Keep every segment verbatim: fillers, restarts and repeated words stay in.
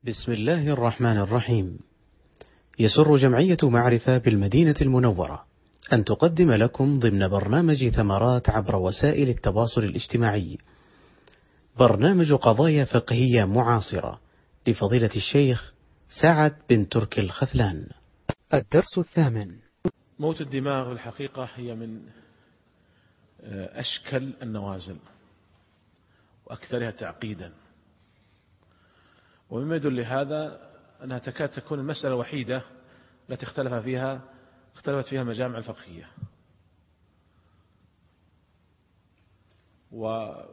بسم الله الرحمن الرحيم. يسر جمعية معرفة بالمدينة المنورة أن تقدم لكم ضمن برنامج ثمرات عبر وسائل التواصل الاجتماعي برنامج قضايا فقهية معاصرة لفضيلة الشيخ سعد بن تركي الخذلان. الدرس الثامن. موت الدماغ الحقيقة هي من أشكل النوازل وأكثرها تعقيدا، ومما يدل لهذا أنها تكاد تكون المسألة الوحيدة التي اختلف فيها اختلفت فيها المجامع الفقهية. وهذه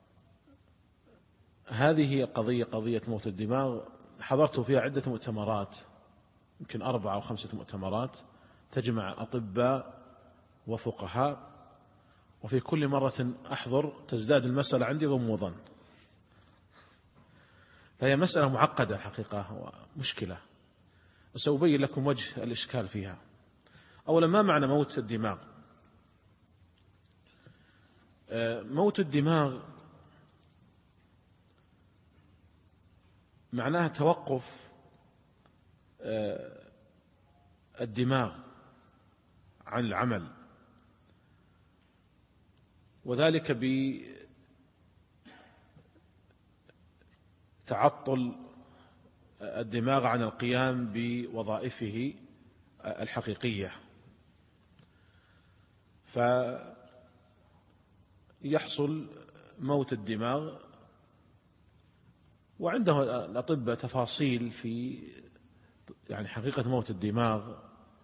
هي قضية قضية موت الدماغ. حضرت فيها عدة مؤتمرات، يمكن أربعة أو خمسة مؤتمرات تجمع أطباء وفقهاء، وفي كل مرة أحضر تزداد المسألة عندي غموضا. فهي مسألة معقدة حقيقة ومشكلة، وسأبين لكم وجه الإشكال فيها. أولا، ما معنى موت الدماغ؟ موت الدماغ معناها توقف الدماغ عن العمل، وذلك بتعطل الدماغ عن القيام بوظائفه الحقيقية، فيحصل موت الدماغ. وعنده الأطباء تفاصيل في يعني حقيقة موت الدماغ،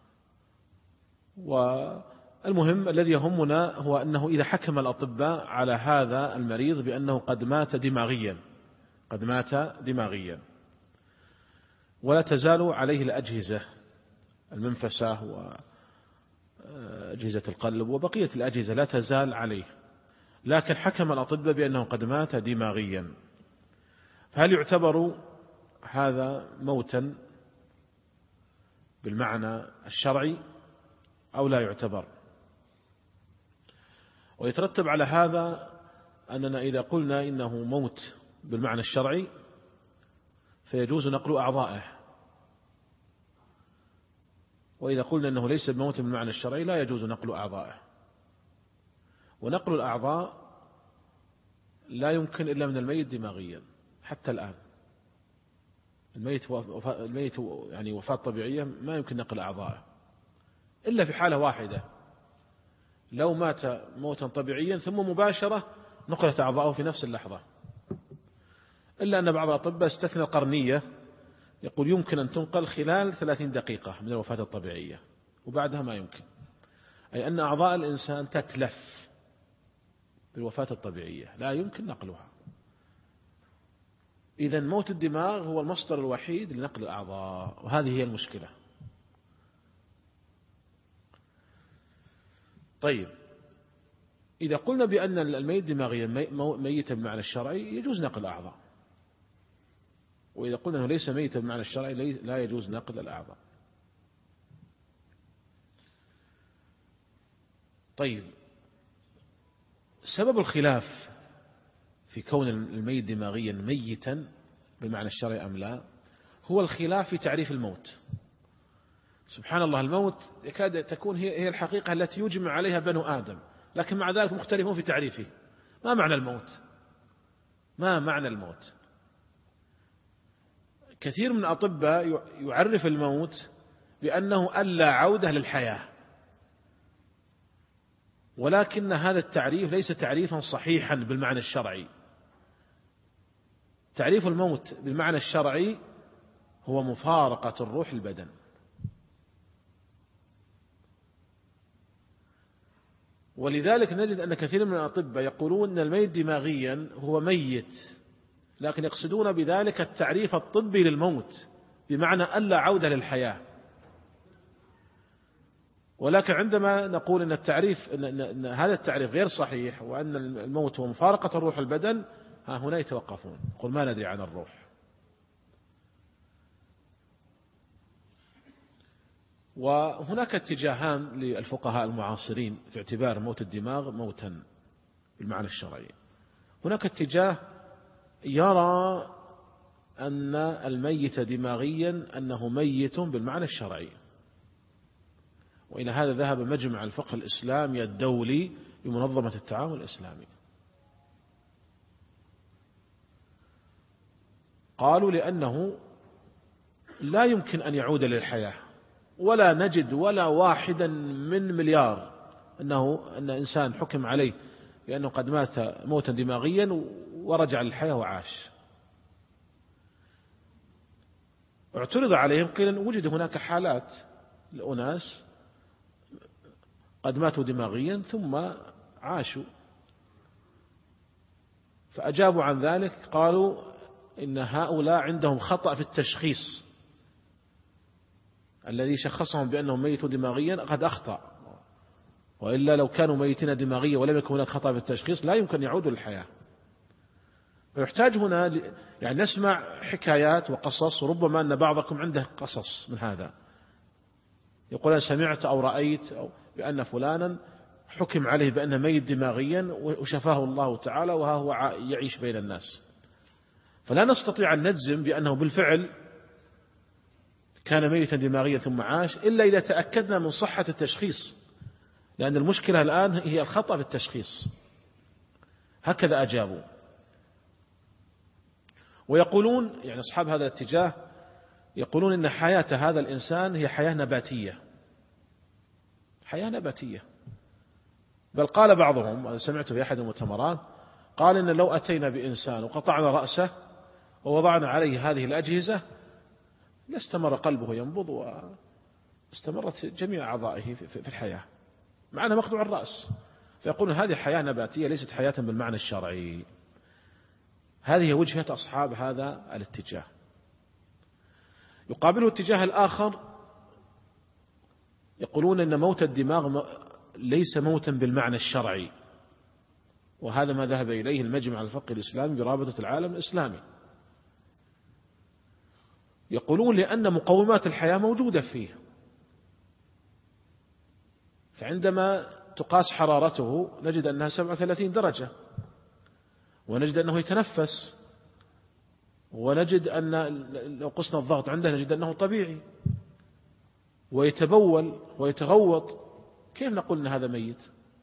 والمهم الذي يهمنا هو أنه إذا حكم الأطباء على هذا المريض بأنه قد مات دماغيا قد مات دماغيا ولا تزال عليه الأجهزة المنفسة وأجهزة القلب وبقية الأجهزة لا تزال عليه، لكن حكم الأطباء بأنه قد مات دماغيا، فهل يعتبر هذا موتا بالمعنى الشرعي أو لا يعتبر؟ ويترتب على هذا أننا إذا قلنا إنه موت بالمعنى الشرعي فيجوز نقل أعضائه، وإذا قلنا أنه ليس بموت بالمعنى الشرعي لا يجوز نقل أعضائه. ونقل الأعضاء لا يمكن إلا من الميت دماغيا حتى الآن. الميت وفاة الميت يعني وفاة طبيعية ما يمكن نقل أعضائه إلا في حالة واحدة، لو مات موتا طبيعيا ثم مباشرة نقلت أعضاءه في نفس اللحظة، إلا أن بعض الأطباء استثنى القرنية، يقول يمكن أن تنقل خلال ثلاثين دقيقة من الوفاة الطبيعية وبعدها ما يمكن، أي أن أعضاء الإنسان تتلف بالوفاة الطبيعية لا يمكن نقلها. إذن موت الدماغ هو المصدر الوحيد لنقل الأعضاء، وهذه هي المشكلة. طيب، إذا قلنا بأن الميت دماغيا ميتا بمعنى الشرعي يجوز نقل الأعضاء، وإذا قلنا أنه ليس ميتا بمعنى الشرعي لا يجوز نقل الأعضاء. طيب، سبب الخلاف في كون الميت دماغيا ميتا بمعنى الشرعي أم لا هو الخلاف في تعريف الموت. سبحان الله، الموت يكاد تكون هي الحقيقة التي يجمع عليها بنو آدم، لكن مع ذلك مختلفون في تعريفه. ما معنى الموت؟ ما معنى الموت؟ كثير من الأطباء يعرف الموت بأنه ألا عودة للحياة، ولكن هذا التعريف ليس تعريفا صحيحا بالمعنى الشرعي. تعريف الموت بالمعنى الشرعي هو مفارقة الروح البدن، ولذلك نجد أن كثير من الأطباء يقولون أن الميت دماغيا هو ميت، لكن يقصدون بذلك التعريف الطبي للموت بمعنى ألا عودة للحياة. ولكن عندما نقول أن التعريف أن هذا التعريف غير صحيح وأن الموت هو مفارقة الروح البدن، ها هنا يتوقفون، يقول ما ندري عن الروح. وهناك اتجاهان للفقهاء المعاصرين في اعتبار موت الدماغ موتا بالمعنى الشرعي. هناك اتجاه يرى أن الميت دماغيا أنه ميت بالمعنى الشرعي، وإلى هذا ذهب مجمع الفقه الإسلامي الدولي بمنظمة التعاون الإسلامي. قالوا لأنه لا يمكن أن يعود للحياة، ولا نجد ولا واحدا من مليار أنه أن إنسان حكم عليه بأنه قد مات موتا دماغيا ورجع للحياة وعاش. اعترض عليهم، قيل أن وجد هناك حالات لأناس قد ماتوا دماغيا ثم عاشوا، فأجابوا عن ذلك قالوا إن هؤلاء عندهم خطأ في التشخيص، الذي شخصهم بأنهم ميتون دماغيا قد أخطأ، وإلا لو كانوا ميتين دماغيا ولم يكن هناك خطأ في التشخيص لا يمكن يعودوا للحياة. ويحتاج هنا يعني نسمع حكايات وقصص، وربما أن بعضكم عنده قصص من هذا، يقول أنا سمعت أو رأيت أو بأن فلانا حكم عليه بأنه ميت دماغيا وشفاه الله تعالى وها هو يعيش بين الناس. فلا نستطيع أن نجزم بأنه بالفعل كان ميتا دماغيا ثم عاش إلا إذا تأكدنا من صحة التشخيص، لأن المشكلة الآن هي الخطأ في التشخيص. هكذا أجابوا. ويقولون يعني أصحاب هذا الاتجاه يقولون إن حياة هذا الإنسان هي حياة نباتية، حياة نباتية. بل قال بعضهم، أنا سمعت في أحد المؤتمرات، قال إن لو أتينا بإنسان وقطعنا رأسه ووضعنا عليه هذه الأجهزة لاستمر قلبه ينبض واستمرت جميع أعضائه في الحياة مع أنه مقطوع الرأس. فيقولون هذه حياة نباتية ليست حياة بالمعنى الشرعي. هذه وجهة أصحاب هذا الاتجاه. يقابله الاتجاه الآخر يقولون إن موت الدماغ ليس موتا بالمعنى الشرعي، وهذا ما ذهب إليه المجمع الفقهي الإسلامي برابطة العالم الإسلامي. يقولون لأن مقومات الحياة موجودة فيه، فعندما تقاس حرارته نجد أنها سبعة وثلاثين درجة، ونجد أنه يتنفس، ونجد أن لو قسنا الضغط عنده نجد أنه طبيعي، ويتبول ويتغوط. كيف نقول أن هذا ميت؟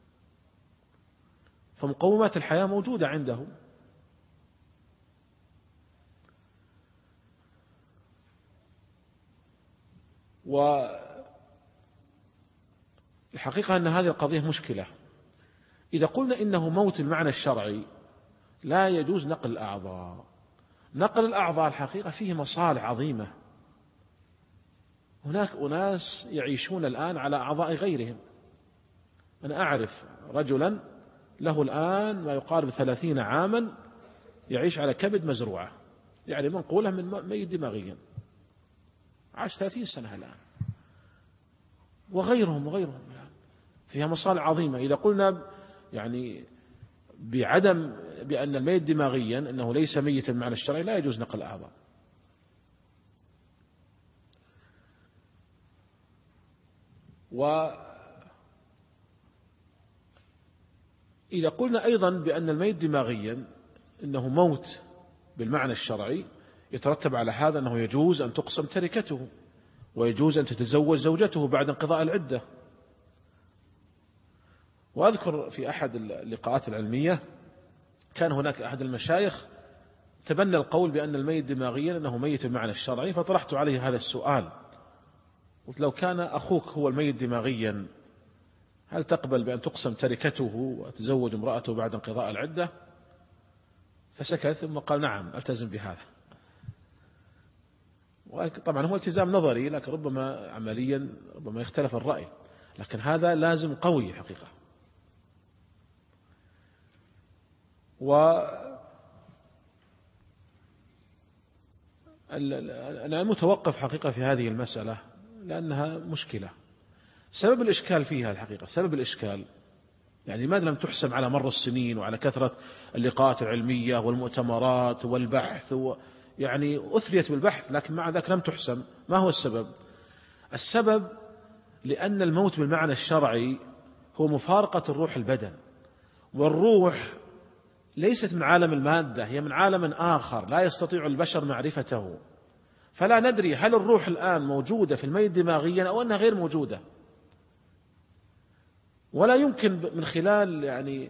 فمقومات الحياة موجودة عنده. والحقيقة أن هذه القضية مشكلة. إذا قلنا إنه موت المعنى الشرعي لا يجوز نقل الأعضاء. نقل الأعضاء الحقيقة فيه مصالح عظيمة. هناك أناس يعيشون الآن على أعضاء غيرهم. أنا أعرف رجلا له الآن ما يقارب ثلاثين عاما يعيش على كبد مزروعة، يعني منقولة من ميت دماغيا، عاش ثلاثين سنة الآن، وغيرهم وغيرهم فيها مصالح عظيمة. إذا قلنا يعني بعدم بأن الميت دماغيا أنه ليس ميتا بمعنى الشرعي لا يجوز نقل الأعضاء. وإذا قلنا أيضا بأن الميت دماغيا أنه موت بالمعنى الشرعي يترتب على هذا أنه يجوز أن تقسم تركته، ويجوز أن تتزوج زوجته بعد انقضاء العدة. وأذكر في أحد اللقاءات العلمية كان هناك أحد المشايخ تبنى القول بأن الميت دماغيا أنه ميت بمعنى الشرعي، فطرحت عليه هذا السؤال، قلت لو كان أخوك هو الميت دماغيا هل تقبل بأن تقسم تركته وتزوج امرأته بعد انقضاء العدة؟ فسكت ثم قال نعم ألتزم بهذا. طبعا هو التزام نظري، لكن ربما عمليا ربما يختلف الرأي، لكن هذا لازم قوي حقيقة. وأنا متوقف حقيقة في هذه المسألة لأنها مشكلة. سبب الإشكال فيها الحقيقة سبب الإشكال يعني لماذا لم تحسم على مر السنين وعلى كثرة اللقاءات العلمية والمؤتمرات والبحث و يعني أثريت بالبحث لكن مع ذلك لم تحسم؟ ما هو السبب؟ السبب لأن الموت بالمعنى الشرعي هو مفارقة الروح البدن، والروح ليست من عالم المادة، هي من عالم آخر لا يستطيع البشر معرفته، فلا ندري هل الروح الآن موجودة في الميت دماغيا أو أنها غير موجودة. ولا يمكن من خلال يعني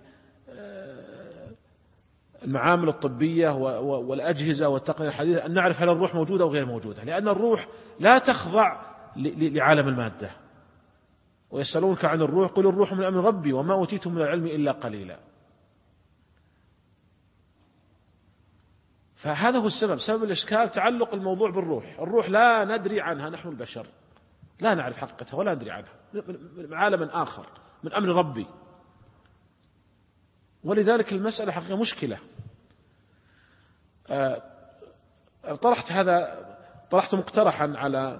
المعامل الطبية والأجهزة والتقنية الحديثة أن نعرف هل الروح موجودة أو غير موجودة، لأن الروح لا تخضع لعالم المادة. ويسألونك عن الروح قل الروح من أمر ربي وما أوتيتم من العلم إلا قليلا. فهذا هو السبب، سبب الإشكال تعلق الموضوع بالروح. الروح لا ندري عنها نحن البشر، لا نعرف حقيقتها ولا ندري عنها، من عالم آخر من أمر ربي. ولذلك المسألة حقيقة مشكلة. طرحت هذا طرحت مقترحا على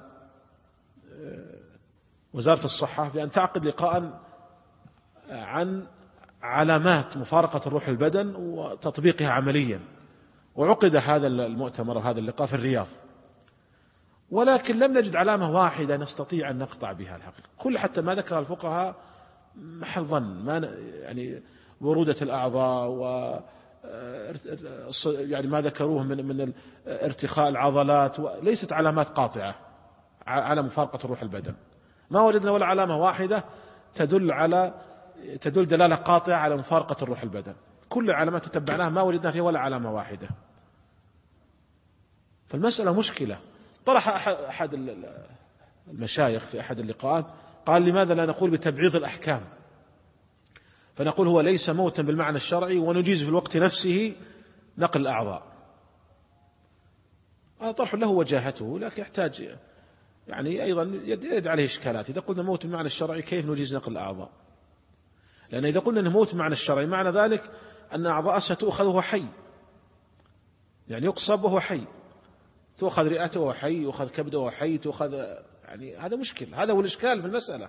وزارة الصحة بأن تعقد لقاء عن علامات مفارقة الروح البدن وتطبيقها عمليا، وعقد هذا المؤتمر وهذا اللقاء في الرياض، ولكن لم نجد علامة واحدة نستطيع أن نقطع بها الحقيقة. كل حتى ما ذكر الفقهاء محل ظن، ما يعني برودة الأعضاء و يعني ما ذكروه من من ارتخاء العضلات، وليست علامات قاطعة على مفارقة الروح البدن. ما وجدنا ولا علامة واحدة تدل على تدل دلالة قاطعة على مفارقة الروح البدن. كل العلامات تتبعناها ما وجدنا فيها ولا علامة واحدة. فالمسألة مشكلة. طرح أحد المشايخ في أحد اللقاءات قال لماذا لا نقول بتبعيض الأحكام، فنقول هو ليس موتا بالمعنى الشرعي ونجيز في الوقت نفسه نقل الأعضاء. هذا طرح له وجاهته، لكن يحتاج يعني أيضا يد عليه إشكالات. إذا قلنا موت بالمعنى الشرعي كيف نجيز نقل الأعضاء؟ لأن إذا قلنا أنه موت بالمعنى الشرعي معنى ذلك أن أعضاء ستؤخذ وهو حي، يعني يقصب وهو حي، تؤخذ رئته وهو حي، يؤخذ كبده وهو حي، تؤخذ، يعني هذا مشكل. هذا هو الإشكال في المسألة.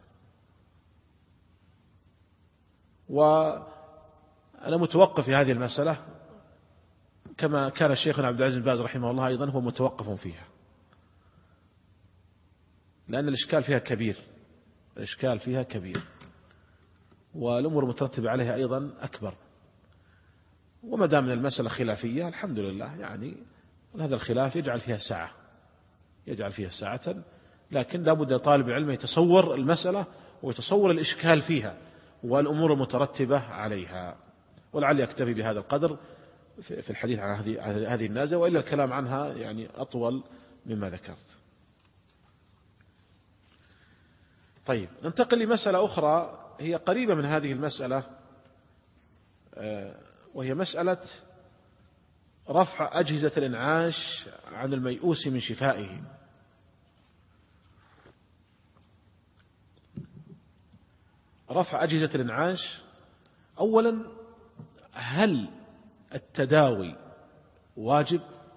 وأنا متوقف في هذه المسألة كما كان الشيخ عبد العزيز بن باز رحمه الله أيضا هو متوقف فيها، لأن الإشكال فيها كبير، الإشكال فيها كبير والأمور المترتبة عليها أيضا أكبر. وما دام المسألة خلافية الحمد لله، يعني هذا الخلاف يجعل فيها ساعة يجعل فيها ساعة لكن لا بد طالب العلم يتصور المسألة ويتصور الإشكال فيها والأمور المترتبة عليها. ولعلي أكتفي بهذا القدر في الحديث عن هذه هذه النازلة، وإلا الكلام عنها يعني أطول مما ذكرت. طيب، ننتقل لمسألة أخرى هي قريبة من هذه المسألة، وهي مسألة رفع أجهزة الإنعاش عن الميؤوس من شفائه. رفع أجهزة الإنعاش، أولا هل التداوي واجب؟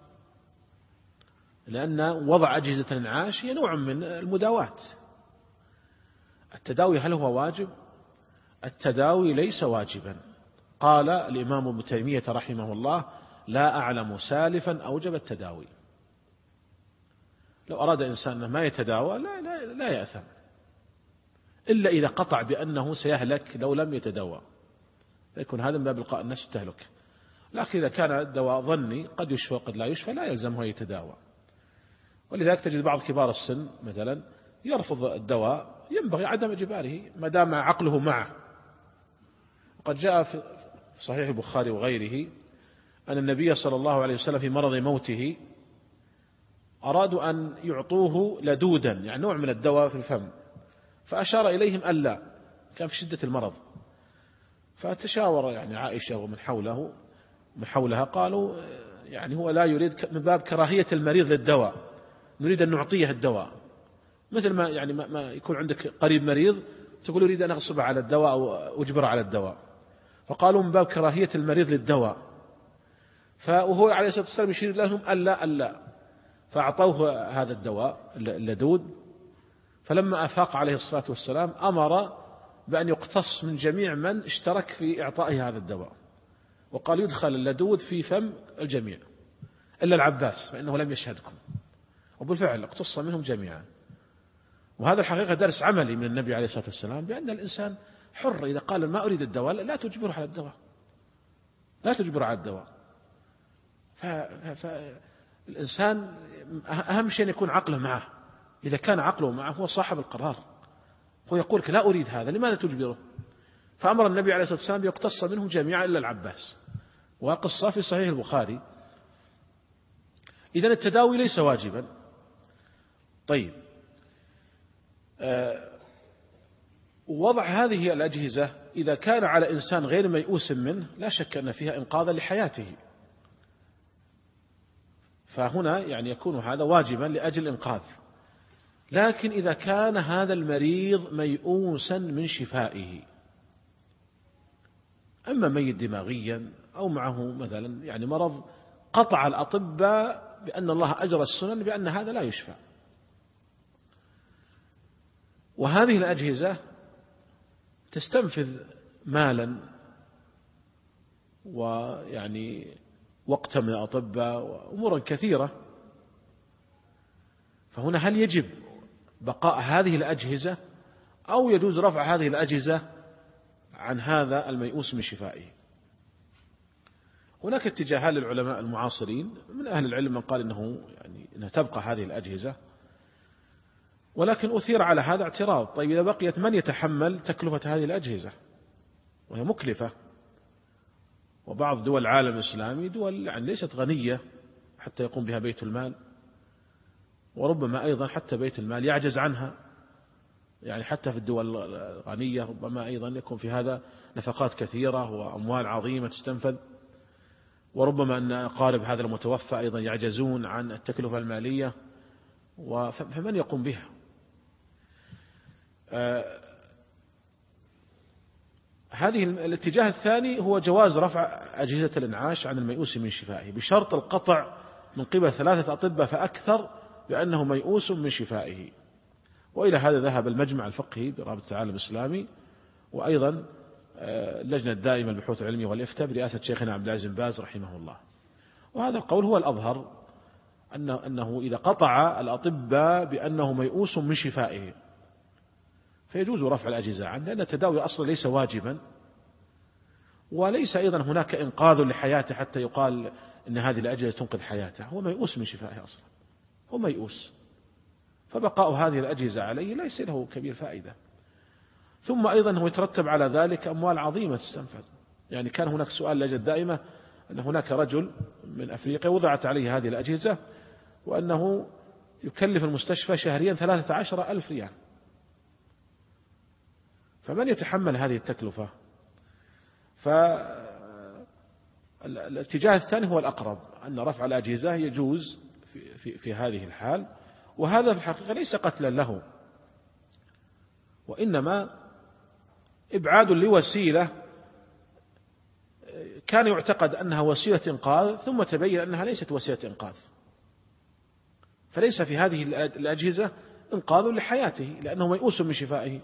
لأن وضع أجهزة الإنعاش هي نوع من المداواة. التداوي هل هو واجب؟ التداوي ليس واجبا. قال الإمام ابن تيمية رحمه الله لا أعلم سالفا أوجب التداوي. لو أراد إنسان ما يتداوى لا, لا, لا يأثم، إلا إذا قطع بأنه سيهلك لو لم يتداوى، يكون هذا من باب إلقاء النفس التهلك. لكن إذا كان الدواء ظني قد يشفى وقد لا يشفى لا يلزمه يتداوى. ولذلك تجد بعض كبار السن مثلا يرفض الدواء، ينبغي عدم إجباره ما دام عقله معه. وقد جاء في صحيح البخاري وغيره أن النبي صلى الله عليه وسلم في مرض موته أرادوا أن يعطوه لدودا، يعني نوع من الدواء في الفم، فأشار إليهم ألا، كان في شدة المرض. فتشاور يعني عائشة ومن حوله من حولها قالوا يعني هو لا يريد من باب كراهية المريض للدواء، نريد أن نعطيه الدواء، مثل ما يعني ما يكون عندك قريب مريض تقول أريد أن أغصب على الدواء أو أجبر على الدواء. فقالوا من باب كراهية المريض للدواء، فهو عليه الصلاة والسلام يشير لهم ألا ألا، فأعطوه هذا الدواء اللدود. فلما أفاق عليه الصلاة والسلام أمر بأن يقتص من جميع من اشترك في إعطائه هذا الدواء، وقال يدخل اللدود في فم الجميع إلا العباس فإنه لم يشهدكم. وبالفعل اقتص منهم جميعا. وهذا الحقيقة درس عملي من النبي عليه الصلاة والسلام، بأن الإنسان حر إذا قال ما أريد الدواء لا تجبره على الدواء، لا تجبر على الدواء. فالإنسان أهم شيء أن يكون عقله معه. إذا كان عقله معه هو صاحب القرار، هو يقول لك لا أريد هذا، لماذا تجبره؟ فأمر النبي عليه الصلاة والسلام يقتص منهم جميعا إلا العباس، وقصة في صحيح البخاري. إذن التداوي ليس واجبا. طيب، أه وضع هذه الأجهزة إذا كان على إنسان غير ميؤوس منه لا شك أن فيها إنقاذا لحياته، فهنا يعني يكون هذا واجبا لأجل الإنقاذ. لكن إذا كان هذا المريض ميؤوسا من شفائه، أما ميت دماغيا أو معه مثلا يعني مرض قطع الأطباء بأن الله أجرى السنن بأن هذا لا يشفى، وهذه الأجهزة تستنفذ مالا ويعني وقتا من الأطباء وأمورا كثيرة، فهنا هل يجب بقاء هذه الأجهزة أو يجوز رفع هذه الأجهزة عن هذا الميؤوس من شفائه؟ هناك اتجاهات للعلماء المعاصرين من أهل العلم من قال إنه يعني إنها تبقى هذه الأجهزة، ولكن أثير على هذا اعتراض. طيب إذا بقيت من يتحمل تكلفة هذه الأجهزة؟ وهي مكلفة، وبعض دول العالم الإسلامي دول يعني ليست غنية حتى يقوم بها بيت المال، وربما أيضا حتى بيت المال يعجز عنها، يعني حتى في الدول الغنية ربما أيضا يكون في هذا نفقات كثيرة وأموال عظيمة تستنفذ، وربما أن أقارب هذا المتوفى أيضا يعجزون عن التكلفة المالية، فمن يقوم بها؟ آه هذه الاتجاه الثاني هو جواز رفع أجهزة الإنعاش عن الميؤوس من شفائه بشرط القطع من قبل ثلاثة أطباء فأكثر بأنه ميؤوس من شفائه. وإلى هذا ذهب المجمع الفقهي برابطة العالم الإسلامي، وأيضا اللجنة الدائمة للبحوث العلمية والإفتاء برئاسة شيخنا عبد العزيز بن باز رحمه الله. وهذا القول هو الأظهر، أنه, أنه إذا قطع الأطباء بأنه ميؤوس من شفائه فيجوز رفع الأجهزة عنه، لأن التداوي أصلا ليس واجبا، وليس أيضا هناك إنقاذ لحياته حتى يقال أن هذه الأجهزة تنقذ حياته، هو ميؤوس من شفائه أصلا، هو ميؤوس، فبقاء هذه الأجهزة عليه ليس له كبير فائدة. ثم أيضا هو يترتب على ذلك أموال عظيمة تستنفذ. يعني كان هناك سؤال لجنة دائمة أن هناك رجل من أفريقيا وضعت عليه هذه الأجهزة وأنه يكلف المستشفى شهريا ثلاثة عشر ألف ريال، فمن يتحمل هذه التكلفة؟ فالاتجاه الثاني هو الأقرب، أن رفع الأجهزة يجوز في, في, في هذه الحال، وهذا في الحقيقة ليس قتلا له، وإنما إبعاد لوسيلة كان يعتقد أنها وسيلة إنقاذ ثم تبين أنها ليست وسيلة إنقاذ، فليس في هذه الأجهزة إنقاذ لحياته لأنه ميؤوس من شفائه،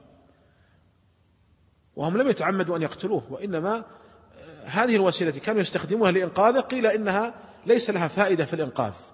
وهم لم يتعمدوا أن يقتلوه، وإنما هذه الوسيلة كانوا يستخدموها لإنقاذه قيل إنها ليس لها فائدة في الإنقاذ،